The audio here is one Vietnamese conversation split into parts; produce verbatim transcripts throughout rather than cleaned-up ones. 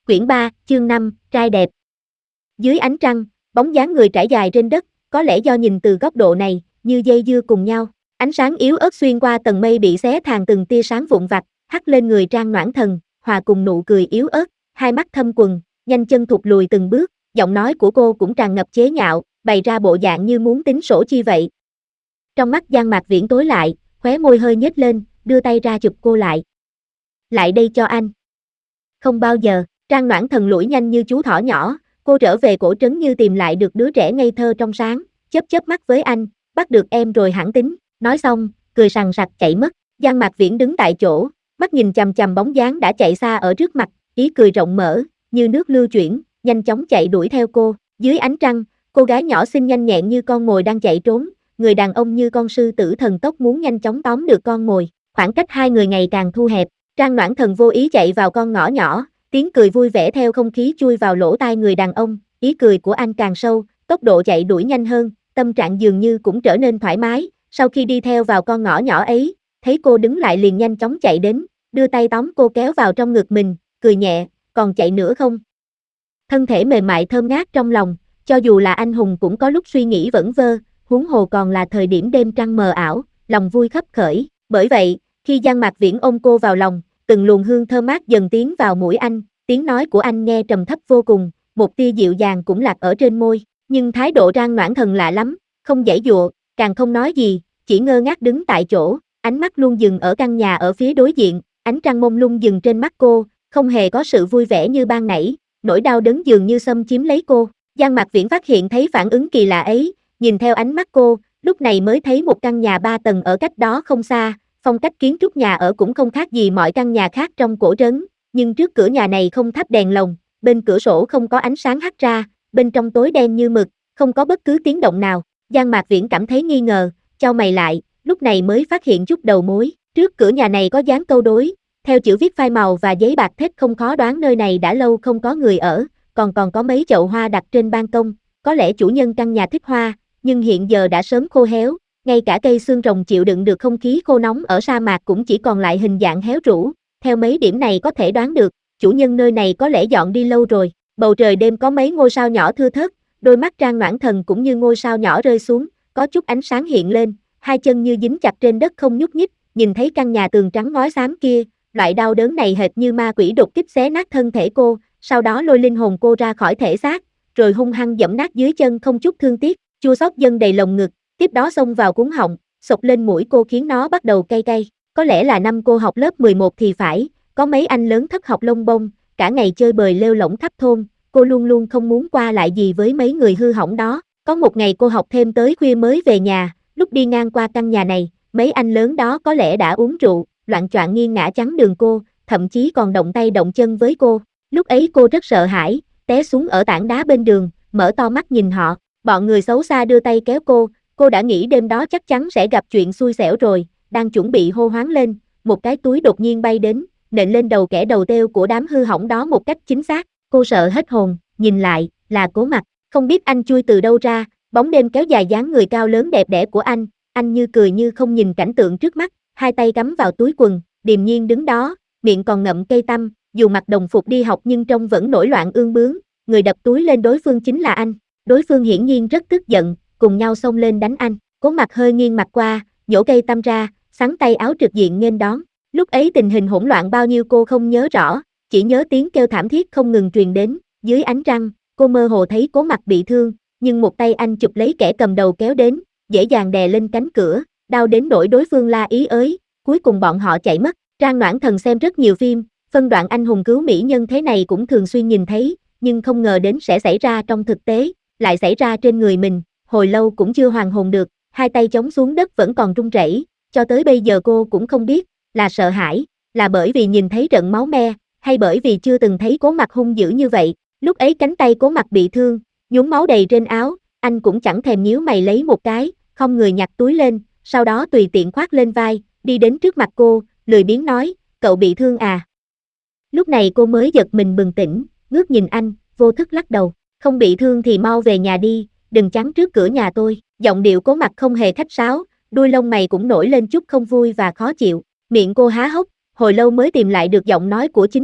Quyển ba, chương năm, trai đẹp. Dưới ánh trăng, bóng dáng người trải dài trên đất, có lẽ do nhìn từ góc độ này, như dây dưa cùng nhau. Ánh sáng yếu ớt xuyên qua tầng mây bị xé thàn từng tia sáng vụn vặt, hắt lên người Trang Noãn Thần, hòa cùng nụ cười yếu ớt, hai mắt thâm quầng, nhanh chân thụt lùi từng bước, giọng nói của cô cũng tràn ngập chế nhạo, bày ra bộ dạng như muốn tính sổ chi vậy. Trong mắt Giang Mạc Viễn tối lại, khóe môi hơi nhếch lên, đưa tay ra chụp cô lại. Lại đây cho anh. Không bao giờ. Trang Noãn Thần lủi nhanh như chú thỏ nhỏ, cô trở về cổ trấn như tìm lại được đứa trẻ ngây thơ trong sáng, chớp chớp mắt với anh, bắt được em rồi hẳn tính, nói xong, cười sằng sặc chạy mất. Giang Mạc Viễn đứng tại chỗ, mắt nhìn chằm chằm bóng dáng đã chạy xa ở trước mặt, ý cười rộng mở, như nước lưu chuyển, nhanh chóng chạy đuổi theo cô. Dưới ánh trăng, cô gái nhỏ xinh nhanh nhẹn như con mồi đang chạy trốn, người đàn ông như con sư tử thần tốc muốn nhanh chóng tóm được con mồi. Khoảng cách hai người ngày càng thu hẹp, Trang Noãn Thần vô ý chạy vào con ngõ nhỏ. Tiếng cười vui vẻ theo không khí chui vào lỗ tai người đàn ông, ý cười của anh càng sâu, tốc độ chạy đuổi nhanh hơn, tâm trạng dường như cũng trở nên thoải mái, sau khi đi theo vào con ngõ nhỏ ấy, thấy cô đứng lại liền nhanh chóng chạy đến, đưa tay tóm cô kéo vào trong ngực mình, cười nhẹ, còn chạy nữa không? Thân thể mềm mại thơm ngát trong lòng, cho dù là anh hùng cũng có lúc suy nghĩ vẩn vơ, huống hồ còn là thời điểm đêm trăng mờ ảo, lòng vui khắp khởi, bởi vậy, khi Giang Mạc Viễn ôm cô vào lòng, từng luồng hương thơm mát dần tiến vào mũi anh, tiếng nói của anh nghe trầm thấp vô cùng, một tia dịu dàng cũng lạc ở trên môi, nhưng thái độ Trang Noãn Thần lạ lắm, không giãy giụa, càng không nói gì, chỉ ngơ ngác đứng tại chỗ, ánh mắt luôn dừng ở căn nhà ở phía đối diện, ánh trăng mông lung dừng trên mắt cô, không hề có sự vui vẻ như ban nãy, nỗi đau đớn dường như xâm chiếm lấy cô. Giang Mạc Viễn phát hiện thấy phản ứng kỳ lạ ấy, nhìn theo ánh mắt cô, lúc này mới thấy một căn nhà ba tầng ở cách đó không xa. Phong cách kiến trúc nhà ở cũng không khác gì mọi căn nhà khác trong cổ trấn, nhưng trước cửa nhà này không thắp đèn lồng, bên cửa sổ không có ánh sáng hắt ra, bên trong tối đen như mực, không có bất cứ tiếng động nào. Giang Mạc Viễn cảm thấy nghi ngờ, chau mày lại, lúc này mới phát hiện chút đầu mối. Trước cửa nhà này có dán câu đối, theo chữ viết phai màu và giấy bạc thết không khó đoán nơi này đã lâu không có người ở, còn còn có mấy chậu hoa đặt trên ban công, có lẽ chủ nhân căn nhà thích hoa, nhưng hiện giờ đã sớm khô héo. Ngay cả cây xương rồng chịu đựng được không khí khô nóng ở sa mạc cũng chỉ còn lại hình dạng héo rũ, theo mấy điểm này có thể đoán được, chủ nhân nơi này có lẽ dọn đi lâu rồi. Bầu trời đêm có mấy ngôi sao nhỏ thưa thớt, đôi mắt Trang Noãn Thần cũng như ngôi sao nhỏ rơi xuống, có chút ánh sáng hiện lên, hai chân như dính chặt trên đất không nhúc nhích, nhìn thấy căn nhà tường trắng ngói xám kia, loại đau đớn này hệt như ma quỷ đột kích xé nát thân thể cô, sau đó lôi linh hồn cô ra khỏi thể xác, rồi hung hăng giẫm nát dưới chân không chút thương tiếc, chua xót dâng đầy lồng ngực. Tiếp đó xông vào cuống họng, sộc lên mũi cô khiến nó bắt đầu cay cay. Có lẽ là năm cô học lớp mười một thì phải, có mấy anh lớn thất học lông bông, cả ngày chơi bời lêu lổng khắp thôn, cô luôn luôn không muốn qua lại gì với mấy người hư hỏng đó. Có một ngày cô học thêm tới khuya mới về nhà, lúc đi ngang qua căn nhà này, mấy anh lớn đó có lẽ đã uống rượu, loạng choạng nghiêng ngã chắn đường cô, thậm chí còn động tay động chân với cô. Lúc ấy cô rất sợ hãi, té xuống ở tảng đá bên đường, mở to mắt nhìn họ, bọn người xấu xa đưa tay kéo cô. Cô đã nghĩ đêm đó chắc chắn sẽ gặp chuyện xui xẻo rồi, đang chuẩn bị hô hoáng lên, một cái túi đột nhiên bay đến, nện lên đầu kẻ đầu têu của đám hư hỏng đó một cách chính xác. Cô sợ hết hồn, nhìn lại, là Cố Mặc, không biết anh chui từ đâu ra, bóng đêm kéo dài dáng người cao lớn đẹp đẽ của anh, anh như cười như không nhìn cảnh tượng trước mắt, hai tay cắm vào túi quần, điềm nhiên đứng đó, miệng còn ngậm cây tăm, dù mặc đồng phục đi học nhưng trông vẫn nổi loạn ương bướng, người đập túi lên đối phương chính là anh, đối phương hiển nhiên rất tức giận, cùng nhau xông lên đánh anh. Cố Mặc hơi nghiêng mặt qua, nhổ cây tăm ra, xắn tay áo trực diện nghênh đón. Lúc ấy tình hình hỗn loạn bao nhiêu cô không nhớ rõ, chỉ nhớ tiếng kêu thảm thiết không ngừng truyền đến. Dưới ánh trăng, cô mơ hồ thấy Cố Mặc bị thương, nhưng một tay anh chụp lấy kẻ cầm đầu kéo đến, dễ dàng đè lên cánh cửa, đau đến nỗi đối phương la ý ới. Cuối cùng bọn họ chạy mất. Trang Noãn Thần xem rất nhiều phim, phân đoạn anh hùng cứu mỹ nhân thế này cũng thường xuyên nhìn thấy, nhưng không ngờ đến sẽ xảy ra trong thực tế, lại xảy ra trên người mình. Hồi lâu cũng chưa hoàn hồn được, hai tay chống xuống đất vẫn còn run rẩy, cho tới bây giờ cô cũng không biết, là sợ hãi, là bởi vì nhìn thấy trận máu me, hay bởi vì chưa từng thấy Cố Mặc hung dữ như vậy. Lúc ấy cánh tay Cố Mặc bị thương, nhuốm máu đầy trên áo, anh cũng chẳng thèm nhíu mày lấy một cái, không người nhặt túi lên, sau đó tùy tiện khoác lên vai, đi đến trước mặt cô, lười biếng nói, cậu bị thương à? Lúc này cô mới giật mình bừng tỉnh, ngước nhìn anh, vô thức lắc đầu, không bị thương thì mau về nhà đi, đừng chắn trước cửa nhà tôi. Giọng điệu Cố Mặc không hề khách sáo, đuôi lông mày cũng nổi lên chút không vui và khó chịu, miệng cô há hốc, hồi lâu mới tìm lại được giọng nói của chính mình,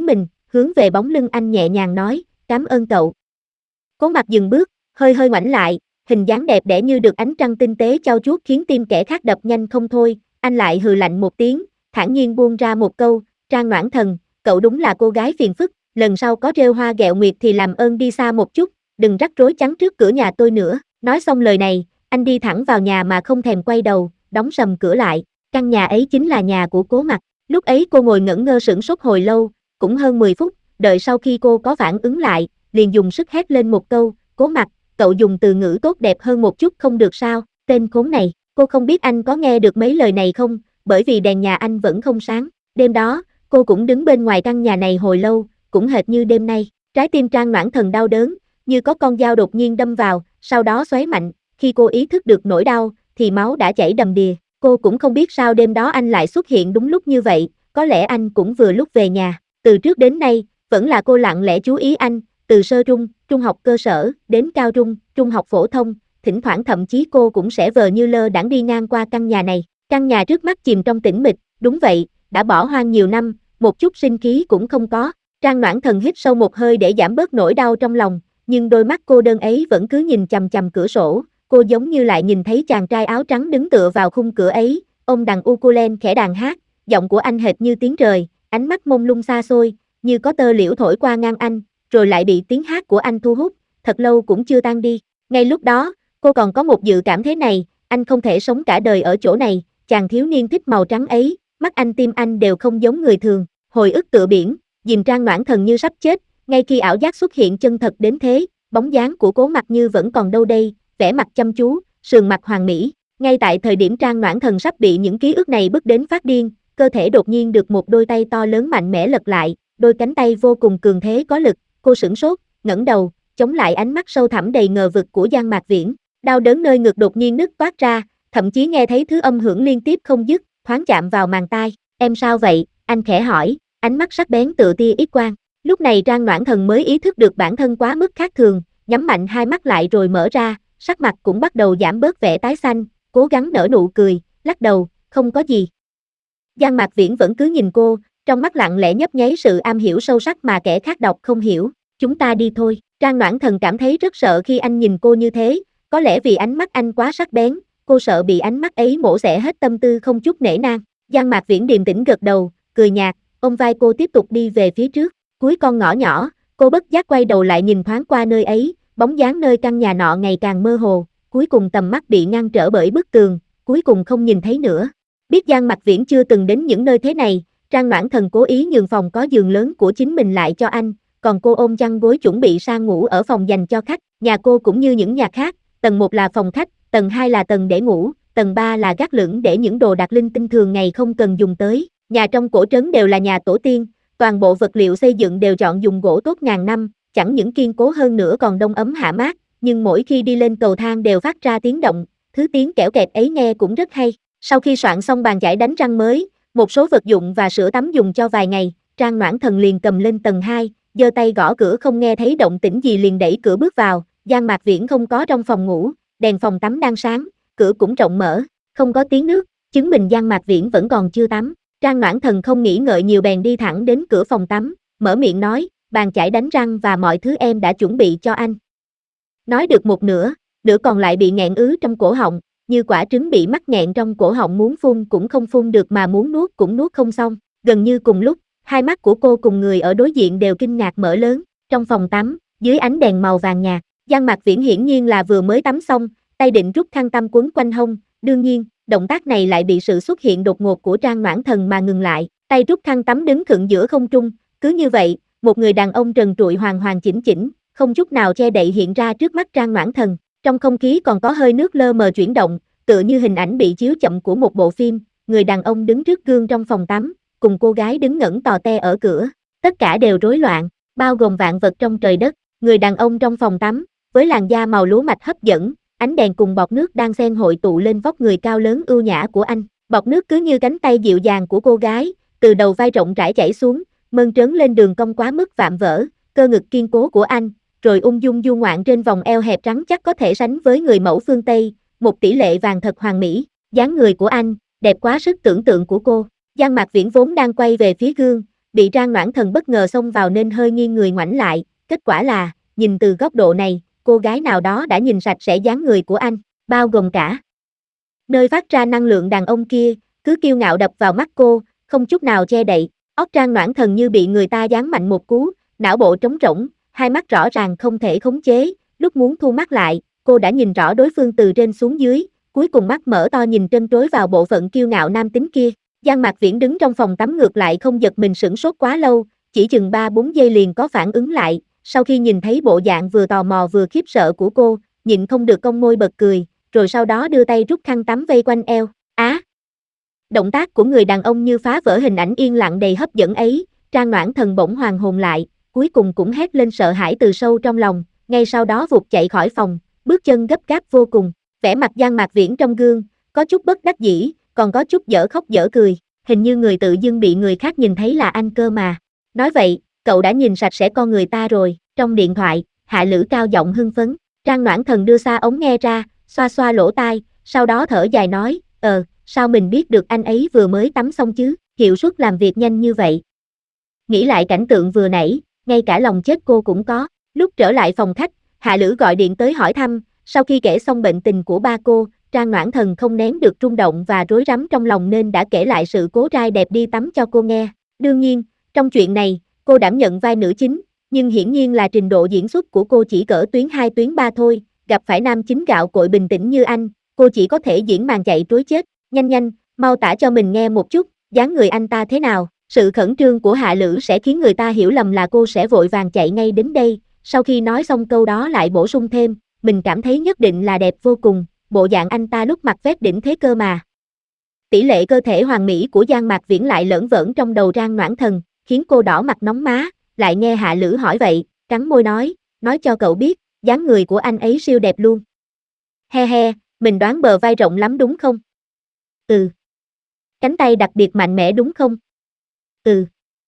hướng về bóng lưng anh nhẹ nhàng nói, cảm ơn cậu. Cố Mặc dừng bước, hơi hơi ngoảnh lại, hình dáng đẹp đẽ như được ánh trăng tinh tế chau chuốt khiến tim kẻ khác đập nhanh không thôi, anh lại hừ lạnh một tiếng, thản nhiên buông ra một câu, Trang Noãn Thần, cậu đúng là cô gái phiền phức, lần sau có rêu hoa ghẹo nguyệt thì làm ơn đi xa một chút, đừng rắc rối chắn trước cửa nhà tôi nữa. Nói xong lời này, anh đi thẳng vào nhà mà không thèm quay đầu, đóng sầm cửa lại, căn nhà ấy chính là nhà của Cố Mặc. Lúc ấy cô ngồi ngẩn ngơ sửng sốt hồi lâu, cũng hơn mười phút, đợi sau khi cô có phản ứng lại, liền dùng sức hét lên một câu, Cố Mặc, cậu dùng từ ngữ tốt đẹp hơn một chút không được sao, tên khốn này, cô không biết anh có nghe được mấy lời này không, bởi vì đèn nhà anh vẫn không sáng. Đêm đó, cô cũng đứng bên ngoài căn nhà này hồi lâu, cũng hệt như đêm nay, trái tim Trang Noãn Thần đau đớn, như có con dao đột nhiên đâm vào, sau đó xoáy mạnh, khi cô ý thức được nỗi đau, thì máu đã chảy đầm đìa, cô cũng không biết sao đêm đó anh lại xuất hiện đúng lúc như vậy, có lẽ anh cũng vừa lúc về nhà, từ trước đến nay, vẫn là cô lặng lẽ chú ý anh, từ sơ trung, trung học cơ sở, đến cao trung, trung học phổ thông, thỉnh thoảng thậm chí cô cũng sẽ vờ như lơ đãng đi ngang qua căn nhà này, căn nhà trước mắt chìm trong tĩnh mịch, đúng vậy, đã bỏ hoang nhiều năm, một chút sinh khí cũng không có. Trang Noãn Thần hít sâu một hơi để giảm bớt nỗi đau trong lòng, nhưng đôi mắt cô đơn ấy vẫn cứ nhìn chằm chằm cửa sổ, cô giống như lại nhìn thấy chàng trai áo trắng đứng tựa vào khung cửa ấy, ôm đàn ukulele khẽ đàn hát, giọng của anh hệt như tiếng trời, ánh mắt mông lung xa xôi, như có tơ liễu thổi qua ngang anh, rồi lại bị tiếng hát của anh thu hút, thật lâu cũng chưa tan đi. Ngay lúc đó, cô còn có một dự cảm thế này, anh không thể sống cả đời ở chỗ này, chàng thiếu niên thích màu trắng ấy, mắt anh tim anh đều không giống người thường, hồi ức tựa biển, dìm Trang Noãn Thần như sắp chết, ngay khi ảo giác xuất hiện chân thật đến thế, bóng dáng của Cố Mặc Như vẫn còn đâu đây, vẻ mặt chăm chú, sườn mặt hoàn mỹ, ngay tại thời điểm Trang Noãn Thần sắp bị những ký ức này bức đến phát điên, cơ thể đột nhiên được một đôi tay to lớn mạnh mẽ lật lại, đôi cánh tay vô cùng cường thế có lực, cô sửng sốt, ngẩng đầu, chống lại ánh mắt sâu thẳm đầy ngờ vực của Giang Mạc Viễn, đau đớn nơi ngực đột nhiên nứt toát ra, thậm chí nghe thấy thứ âm hưởng liên tiếp không dứt, thoáng chạm vào màng tai, em sao vậy, anh khẽ hỏi, ánh mắt sắc bén tựa tia ít quang. Lúc này Trang Noãn Thần mới ý thức được bản thân quá mức khác thường, nhắm mạnh hai mắt lại rồi mở ra, sắc mặt cũng bắt đầu giảm bớt vẻ tái xanh, cố gắng nở nụ cười, lắc đầu, không có gì. Giang Mạc Viễn vẫn cứ nhìn cô, trong mắt lặng lẽ nhấp nháy sự am hiểu sâu sắc mà kẻ khác đọc không hiểu, chúng ta đi thôi. Trang Noãn Thần cảm thấy rất sợ khi anh nhìn cô như thế, có lẽ vì ánh mắt anh quá sắc bén, cô sợ bị ánh mắt ấy mổ xẻ hết tâm tư không chút nể nang. Giang Mạc Viễn điềm tĩnh gật đầu, cười nhạt, ôm vai cô tiếp tục đi về phía trước, cuối con ngõ nhỏ, cô bất giác quay đầu lại nhìn thoáng qua nơi ấy, bóng dáng nơi căn nhà nọ ngày càng mơ hồ, cuối cùng tầm mắt bị ngăn trở bởi bức tường, cuối cùng không nhìn thấy nữa. Biết Giang Mạc Viễn chưa từng đến những nơi thế này, Trang Noãn Thần cố ý nhường phòng có giường lớn của chính mình lại cho anh, còn cô ôm chăn gối chuẩn bị sang ngủ ở phòng dành cho khách. Nhà cô cũng như những nhà khác, tầng một là phòng khách, tầng hai là tầng để ngủ, tầng ba là gác lửng để những đồ đạc linh tinh thường ngày không cần dùng tới. Nhà trong cổ trấn đều là nhà tổ tiên, toàn bộ vật liệu xây dựng đều chọn dùng gỗ tốt ngàn năm, chẳng những kiên cố hơn nữa còn đông ấm hạ mát, nhưng mỗi khi đi lên cầu thang đều phát ra tiếng động, thứ tiếng kẽo kẹt ấy nghe cũng rất hay. Sau khi soạn xong bàn chải đánh răng mới, một số vật dụng và sữa tắm dùng cho vài ngày, Trang Noãn Thần liền cầm lên tầng hai, giơ tay gõ cửa không nghe thấy động tĩnh gì liền đẩy cửa bước vào, Giang Mạc Viễn không có trong phòng ngủ, đèn phòng tắm đang sáng, cửa cũng rộng mở, không có tiếng nước, chứng minh Giang Mạc Viễn vẫn còn chưa tắm. Trang Noãn Thần không nghĩ ngợi nhiều bèn đi thẳng đến cửa phòng tắm, mở miệng nói, bàn chải đánh răng và mọi thứ em đã chuẩn bị cho anh. Nói được một nửa, nửa còn lại bị nghẹn ứ trong cổ họng, như quả trứng bị mắc nghẹn trong cổ họng muốn phun cũng không phun được mà muốn nuốt cũng nuốt không xong. Gần như cùng lúc, hai mắt của cô cùng người ở đối diện đều kinh ngạc mở lớn, trong phòng tắm, dưới ánh đèn màu vàng nhạt, Giang Mạc Viễn hiển nhiên là vừa mới tắm xong, tay định rút khăn tăm quấn quanh hông, đương nhiên, động tác này lại bị sự xuất hiện đột ngột của Trang Noãn Thần mà ngừng lại, tay rút khăn tắm đứng khựng giữa không trung, cứ như vậy, một người đàn ông trần trụi hoàn hoàn chỉnh chỉnh, không chút nào che đậy hiện ra trước mắt Trang Noãn Thần, trong không khí còn có hơi nước lơ mờ chuyển động, tựa như hình ảnh bị chiếu chậm của một bộ phim, người đàn ông đứng trước gương trong phòng tắm, cùng cô gái đứng ngẩn tò te ở cửa, tất cả đều rối loạn, bao gồm vạn vật trong trời đất, người đàn ông trong phòng tắm, với làn da màu lúa mạch hấp dẫn, ánh đèn cùng bọt nước đang xen hội tụ lên vóc người cao lớn ưu nhã của anh, bọt nước cứ như cánh tay dịu dàng của cô gái, từ đầu vai rộng rãi chảy xuống, mơn trớn lên đường cong quá mức vạm vỡ, cơ ngực kiên cố của anh, rồi ung dung du ngoạn trên vòng eo hẹp trắng chắc có thể sánh với người mẫu phương Tây, một tỷ lệ vàng thật hoàn mỹ, dáng người của anh, đẹp quá sức tưởng tượng của cô. Giang Mạc Viễn vốn đang quay về phía gương, bị Trang Noãn Thần bất ngờ xông vào nên hơi nghiêng người ngoảnh lại, kết quả là, nhìn từ góc độ này, cô gái nào đó đã nhìn sạch sẽ dáng người của anh, bao gồm cả nơi phát ra năng lượng đàn ông kia, cứ kiêu ngạo đập vào mắt cô, không chút nào che đậy. Óc Trang Noãn Thần như bị người ta giáng mạnh một cú, não bộ trống rỗng, hai mắt rõ ràng không thể khống chế, lúc muốn thu mắt lại, cô đã nhìn rõ đối phương từ trên xuống dưới, cuối cùng mắt mở to nhìn trân trối vào bộ phận kiêu ngạo nam tính kia. Giang Mạc Viễn đứng trong phòng tắm ngược lại không giật mình sửng sốt quá lâu, chỉ chừng ba bốn giây liền có phản ứng lại, sau khi nhìn thấy bộ dạng vừa tò mò vừa khiếp sợ của cô, nhịn không được cong môi bật cười, rồi sau đó đưa tay rút khăn tắm vây quanh eo. Á! Động tác của người đàn ông như phá vỡ hình ảnh yên lặng đầy hấp dẫn ấy, Trang Noãn Thần bỗng hoàn hồn lại, cuối cùng cũng hét lên sợ hãi từ sâu trong lòng, ngay sau đó vụt chạy khỏi phòng, bước chân gấp gáp vô cùng. Vẻ mặt Giang Mạc Viễn trong gương, có chút bất đắc dĩ, còn có chút dở khóc dở cười, hình như người tự dưng bị người khác nhìn thấy là anh cơ mà. Nói vậy, cậu đã nhìn sạch sẽ con người ta rồi. Trong điện thoại, Hạ Lữ cao giọng hưng phấn, Trang Noãn Thần đưa xa ống nghe ra, xoa xoa lỗ tai, sau đó thở dài nói, ờ, sao mình biết được anh ấy vừa mới tắm xong chứ, hiệu suất làm việc nhanh như vậy. Nghĩ lại cảnh tượng vừa nãy, ngay cả lòng chết cô cũng có. Lúc trở lại phòng khách, Hạ Lữ gọi điện tới hỏi thăm, sau khi kể xong bệnh tình của ba cô, Trang Noãn Thần không nén được rung động và rối rắm trong lòng nên đã kể lại sự cố trai đẹp đi tắm cho cô nghe. Đương nhiên, trong chuyện này, cô đảm nhận vai nữ chính, nhưng hiển nhiên là trình độ diễn xuất của cô chỉ cỡ tuyến hai tuyến ba thôi, gặp phải nam chính gạo cội bình tĩnh như anh, cô chỉ có thể diễn màn chạy trối chết. Nhanh nhanh, mau tả cho mình nghe một chút, dáng người anh ta thế nào? Sự khẩn trương của Hạ Lữ sẽ khiến người ta hiểu lầm là cô sẽ vội vàng chạy ngay đến đây, sau khi nói xong câu đó lại bổ sung thêm, mình cảm thấy nhất định là đẹp vô cùng, bộ dạng anh ta lúc mặt vét đỉnh thế cơ mà. Tỷ lệ cơ thể hoàn mỹ của Giang Mạc Viễn lại lởn vởn trong đầu Trang Noãn Thần, khiến cô đỏ mặt nóng má, lại nghe Hạ Lữ hỏi vậy, cắn môi nói, nói cho cậu biết, dáng người của anh ấy siêu đẹp luôn. He he, mình đoán bờ vai rộng lắm đúng không? Ừ. Cánh tay đặc biệt mạnh mẽ đúng không? Ừ.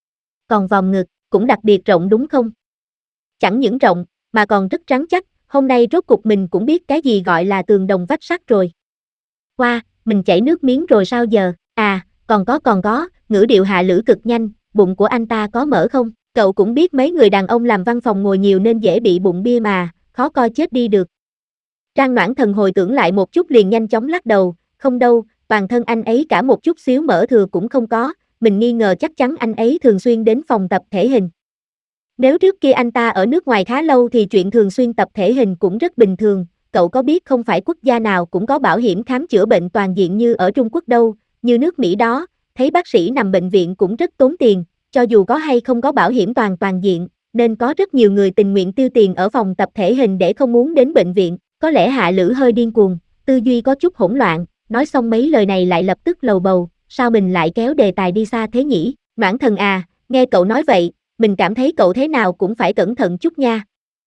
Còn vòng ngực, cũng đặc biệt rộng đúng không? Chẳng những rộng, mà còn rất rắn chắc, hôm nay rốt cục mình cũng biết cái gì gọi là tường đồng vách sắt rồi. Wow, mình chảy nước miếng rồi sao giờ? À, còn có còn có, ngữ điệu Hạ Lữ cực nhanh, bụng của anh ta có mỡ không? Cậu cũng biết mấy người đàn ông làm văn phòng ngồi nhiều nên dễ bị bụng bia mà, khó coi chết đi được. Trang Noãn Thần hồi tưởng lại một chút liền nhanh chóng lắc đầu, không đâu, toàn thân anh ấy cả một chút xíu mỡ thừa cũng không có, mình nghi ngờ chắc chắn anh ấy thường xuyên đến phòng tập thể hình. Nếu trước kia anh ta ở nước ngoài khá lâu thì chuyện thường xuyên tập thể hình cũng rất bình thường, cậu có biết không phải quốc gia nào cũng có bảo hiểm khám chữa bệnh toàn diện như ở Trung Quốc đâu, như nước Mỹ đó, thấy bác sĩ nằm bệnh viện cũng rất tốn tiền, cho dù có hay không có bảo hiểm toàn toàn diện, nên có rất nhiều người tình nguyện tiêu tiền ở phòng tập thể hình để không muốn đến bệnh viện. Có lẽ Hạ Lữ hơi điên cuồng, tư duy có chút hỗn loạn, nói xong mấy lời này lại lập tức lầu bầu, sao mình lại kéo đề tài đi xa thế nhỉ? Noãn Thần à, nghe cậu nói vậy, mình cảm thấy cậu thế nào cũng phải cẩn thận chút nha.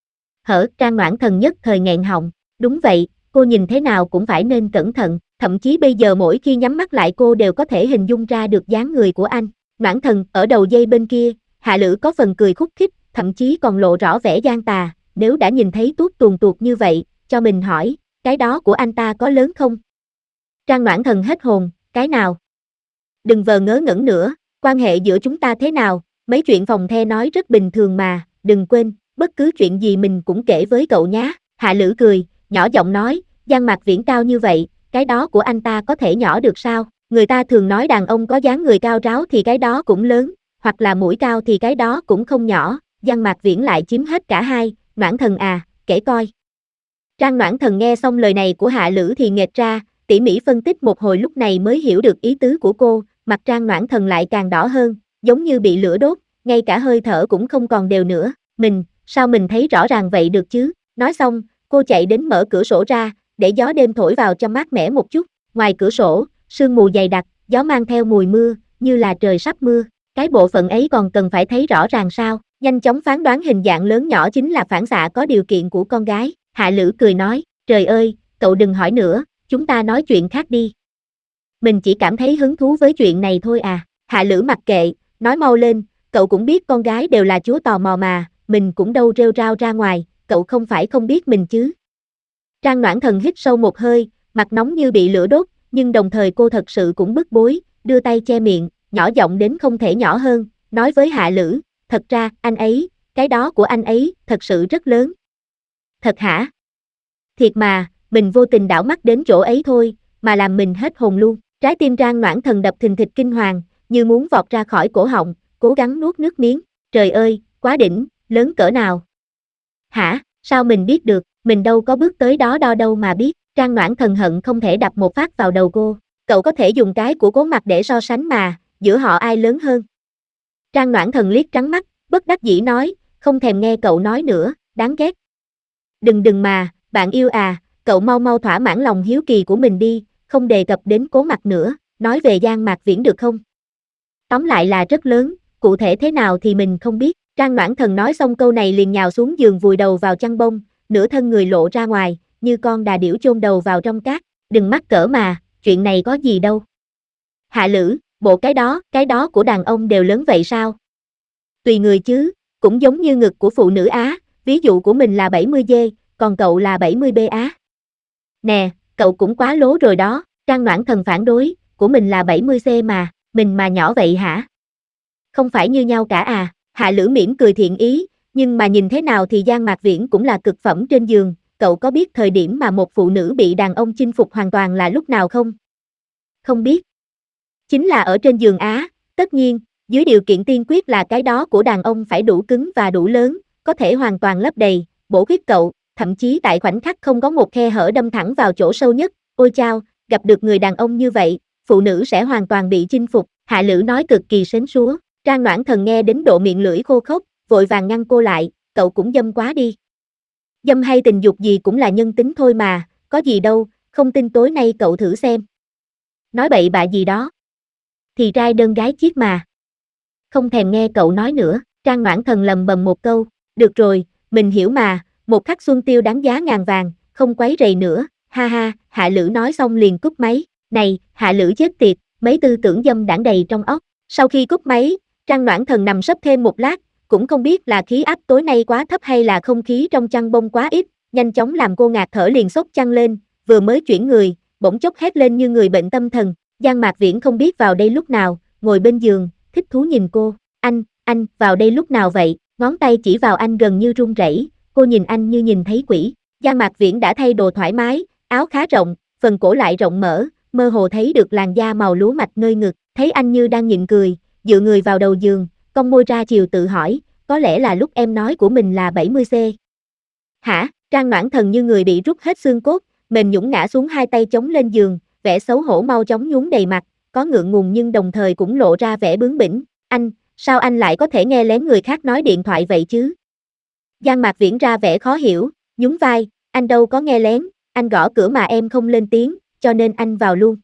Hở, Trang Noãn Thần nhất thời nghẹn họng, đúng vậy, cô nhìn thế nào cũng phải nên cẩn thận, thậm chí bây giờ mỗi khi nhắm mắt lại cô đều có thể hình dung ra được dáng người của anh. Noãn Thần, ở đầu dây bên kia, Hạ Lữ có phần cười khúc khích, thậm chí còn lộ rõ vẻ gian tà, nếu đã nhìn thấy tuốt tuồn tuột như vậy, cho mình hỏi, cái đó của anh ta có lớn không? Trang Noãn Thần hết hồn, cái nào? Đừng vờ ngớ ngẩn nữa, quan hệ giữa chúng ta thế nào, mấy chuyện phòng the nói rất bình thường mà, đừng quên, bất cứ chuyện gì mình cũng kể với cậu nhé. Hạ Lữ cười, nhỏ giọng nói, Giang Mạc Viễn cao như vậy, cái đó của anh ta có thể nhỏ được sao? Người ta thường nói đàn ông có dáng người cao ráo thì cái đó cũng lớn, hoặc là mũi cao thì cái đó cũng không nhỏ, Giang Mạc Viễn lại chiếm hết cả hai, Noãn Thần à, kể coi. Trang Noãn Thần nghe xong lời này của Hạ Lữ thì nghệt ra, tỉ mỉ phân tích một hồi lúc này mới hiểu được ý tứ của cô, mặt Trang Noãn Thần lại càng đỏ hơn, giống như bị lửa đốt, ngay cả hơi thở cũng không còn đều nữa, mình, sao mình thấy rõ ràng vậy được chứ? Nói xong, cô chạy đến mở cửa sổ ra, để gió đêm thổi vào cho mát mẻ một chút, ngoài cửa sổ, sương mù dày đặc, gió mang theo mùi mưa, như là trời sắp mưa, cái bộ phận ấy còn cần phải thấy rõ ràng sao? Nhanh chóng phán đoán hình dạng lớn nhỏ chính là phản xạ có điều kiện của con gái. Hạ Lữ cười nói, trời ơi, cậu đừng hỏi nữa, chúng ta nói chuyện khác đi. Mình chỉ cảm thấy hứng thú với chuyện này thôi à. Hạ Lữ mặc kệ, nói mau lên, cậu cũng biết con gái đều là chúa tò mò mà, mình cũng đâu rêu rao ra ngoài, cậu không phải không biết mình chứ. Trang Noãn Thần hít sâu một hơi, mặt nóng như bị lửa đốt, nhưng đồng thời cô thật sự cũng bức bối, đưa tay che miệng, nhỏ giọng đến không thể nhỏ hơn, nói với Hạ Lữ, thật ra, anh ấy, cái đó của anh ấy, thật sự rất lớn. Thật hả? Thiệt mà, mình vô tình đảo mắt đến chỗ ấy thôi, mà làm mình hết hồn luôn. Trái tim Trang Noãn Thần đập thình thịch kinh hoàng, như muốn vọt ra khỏi cổ họng, cố gắng nuốt nước miếng. Trời ơi, quá đỉnh, lớn cỡ nào? Hả, sao mình biết được, mình đâu có bước tới đó đo đâu mà biết. Trang Noãn Thần hận không thể đập một phát vào đầu cô. Cậu có thể dùng cái của Cố Mặc để so sánh mà, giữa họ ai lớn hơn? Trang Noãn Thần liếc trắng mắt, bất đắc dĩ nói, không thèm nghe cậu nói nữa, đáng ghét. Đừng đừng mà, bạn yêu à, cậu mau mau thỏa mãn lòng hiếu kỳ của mình đi, không đề cập đến Cố Mặc nữa, nói về Giang Mạc Viễn được không? Tóm lại là rất lớn, cụ thể thế nào thì mình không biết. Trang Noãn Thần nói xong câu này liền nhào xuống giường vùi đầu vào chăn bông, nửa thân người lộ ra ngoài, như con đà điểu chôn đầu vào trong cát. Đừng mắc cỡ mà, chuyện này có gì đâu. Hạ Lữ, bộ cái đó, cái đó của đàn ông đều lớn vậy sao? Tùy người chứ, cũng giống như ngực của phụ nữ Á, ví dụ của mình là bảy mươi giê, còn cậu là bảy mươi bê Á. Nè, cậu cũng quá lố rồi đó, Trang Noãn Thần phản đối, của mình là bảy mươi xê mà, mình mà nhỏ vậy hả? Không phải như nhau cả à, Hạ Lữ mỉm cười thiện ý, nhưng mà nhìn thế nào thì Giang Mạc Viễn cũng là cực phẩm trên giường, cậu có biết thời điểm mà một phụ nữ bị đàn ông chinh phục hoàn toàn là lúc nào không? Không biết. Chính là ở trên giường Á, tất nhiên, dưới điều kiện tiên quyết là cái đó của đàn ông phải đủ cứng và đủ lớn, có thể hoàn toàn lấp đầy, bổ khuyết cậu, thậm chí tại khoảnh khắc không có một khe hở đâm thẳng vào chỗ sâu nhất. Ôi chao, gặp được người đàn ông như vậy, phụ nữ sẽ hoàn toàn bị chinh phục, Hạ Lữ nói cực kỳ sến súa. Trang Noãn Thần nghe đến độ miệng lưỡi khô khốc, vội vàng ngăn cô lại, cậu cũng dâm quá đi. Dâm hay tình dục gì cũng là nhân tính thôi mà, có gì đâu, không tin tối nay cậu thử xem. Nói bậy bạ gì đó. Thì trai đơn gái chiết mà. Không thèm nghe cậu nói nữa, Trang Noãn Thần lầm bầm một câu, được rồi, mình hiểu mà, một khắc xuân tiêu đáng giá ngàn vàng, không quấy rầy nữa, ha ha, Hạ Lữ nói xong liền cúp máy, này, Hạ Lữ chết tiệt, mấy tư tưởng dâm đãng đầy trong óc. Sau khi cúp máy, Trang Noãn Thần nằm sấp thêm một lát, cũng không biết là khí áp tối nay quá thấp hay là không khí trong chăn bông quá ít, nhanh chóng làm cô ngạt thở liền xốc chăn lên, vừa mới chuyển người, bỗng chốc hét lên như người bệnh tâm thần. Giang Mạc Viễn không biết vào đây lúc nào, ngồi bên giường, thích thú nhìn cô, anh, anh, vào đây lúc nào vậy, ngón tay chỉ vào anh gần như run rẩy, cô nhìn anh như nhìn thấy quỷ. Giang Mạc Viễn đã thay đồ thoải mái, áo khá rộng, phần cổ lại rộng mở, mơ hồ thấy được làn da màu lúa mạch nơi ngực, thấy anh như đang nhịn cười, dựa người vào đầu giường, cong môi ra chiều tự hỏi, có lẽ là lúc em nói của mình là bảy mươi xê. Hả? Trang Noãn Thần như người bị rút hết xương cốt, mềm nhũn ngã xuống hai tay chống lên giường, vẻ xấu hổ mau chóng nhún đầy mặt, có ngượng ngùng nhưng đồng thời cũng lộ ra vẻ bướng bỉnh. Anh, sao anh lại có thể nghe lén người khác nói điện thoại vậy chứ? Giang Mạc Viễn ra vẻ khó hiểu, nhún vai, anh đâu có nghe lén, anh gõ cửa mà em không lên tiếng, cho nên anh vào luôn.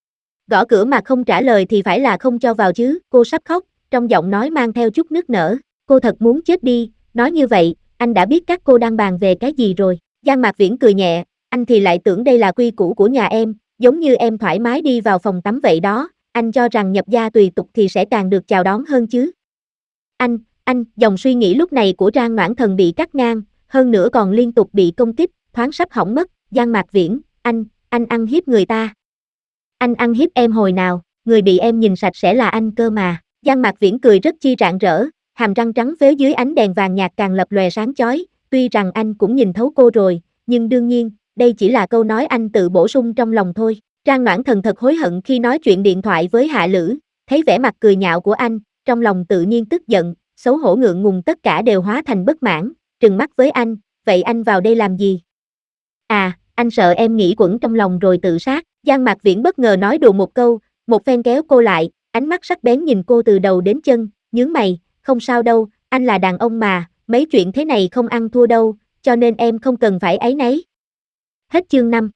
Gõ cửa mà không trả lời thì phải là không cho vào chứ, cô sắp khóc, trong giọng nói mang theo chút nức nở, cô thật muốn chết đi, nói như vậy, anh đã biết các cô đang bàn về cái gì rồi. Giang Mạc Viễn cười nhẹ, anh thì lại tưởng đây là quy củ của nhà em, giống như em thoải mái đi vào phòng tắm vậy đó, anh cho rằng nhập gia tùy tục thì sẽ càng được chào đón hơn chứ. Anh, anh, dòng suy nghĩ lúc này của Trang Noãn Thần bị cắt ngang, hơn nữa còn liên tục bị công kích, thoáng sắp hỏng mất. Giang Mạc Viễn, anh, anh ăn hiếp người ta. Anh ăn hiếp em hồi nào, người bị em nhìn sạch sẽ là anh cơ mà. Giang Mạc Viễn cười rất chi rạng rỡ, hàm răng trắng phếu dưới ánh đèn vàng nhạt càng lập lòe sáng chói, tuy rằng anh cũng nhìn thấu cô rồi, nhưng đương nhiên, đây chỉ là câu nói anh tự bổ sung trong lòng thôi. Trang Noãn Thần thật hối hận khi nói chuyện điện thoại với Hạ Lữ, thấy vẻ mặt cười nhạo của anh, trong lòng tự nhiên tức giận, xấu hổ ngượng ngùng tất cả đều hóa thành bất mãn, trừng mắt với anh, vậy anh vào đây làm gì? À, anh sợ em nghĩ quẩn trong lòng rồi tự sát. Giang Mạc Viễn bất ngờ nói đùa một câu, một phen kéo cô lại, ánh mắt sắc bén nhìn cô từ đầu đến chân, nhướng mày, không sao đâu, anh là đàn ông mà, mấy chuyện thế này không ăn thua đâu, cho nên em không cần phải áy náy. Hết chương năm.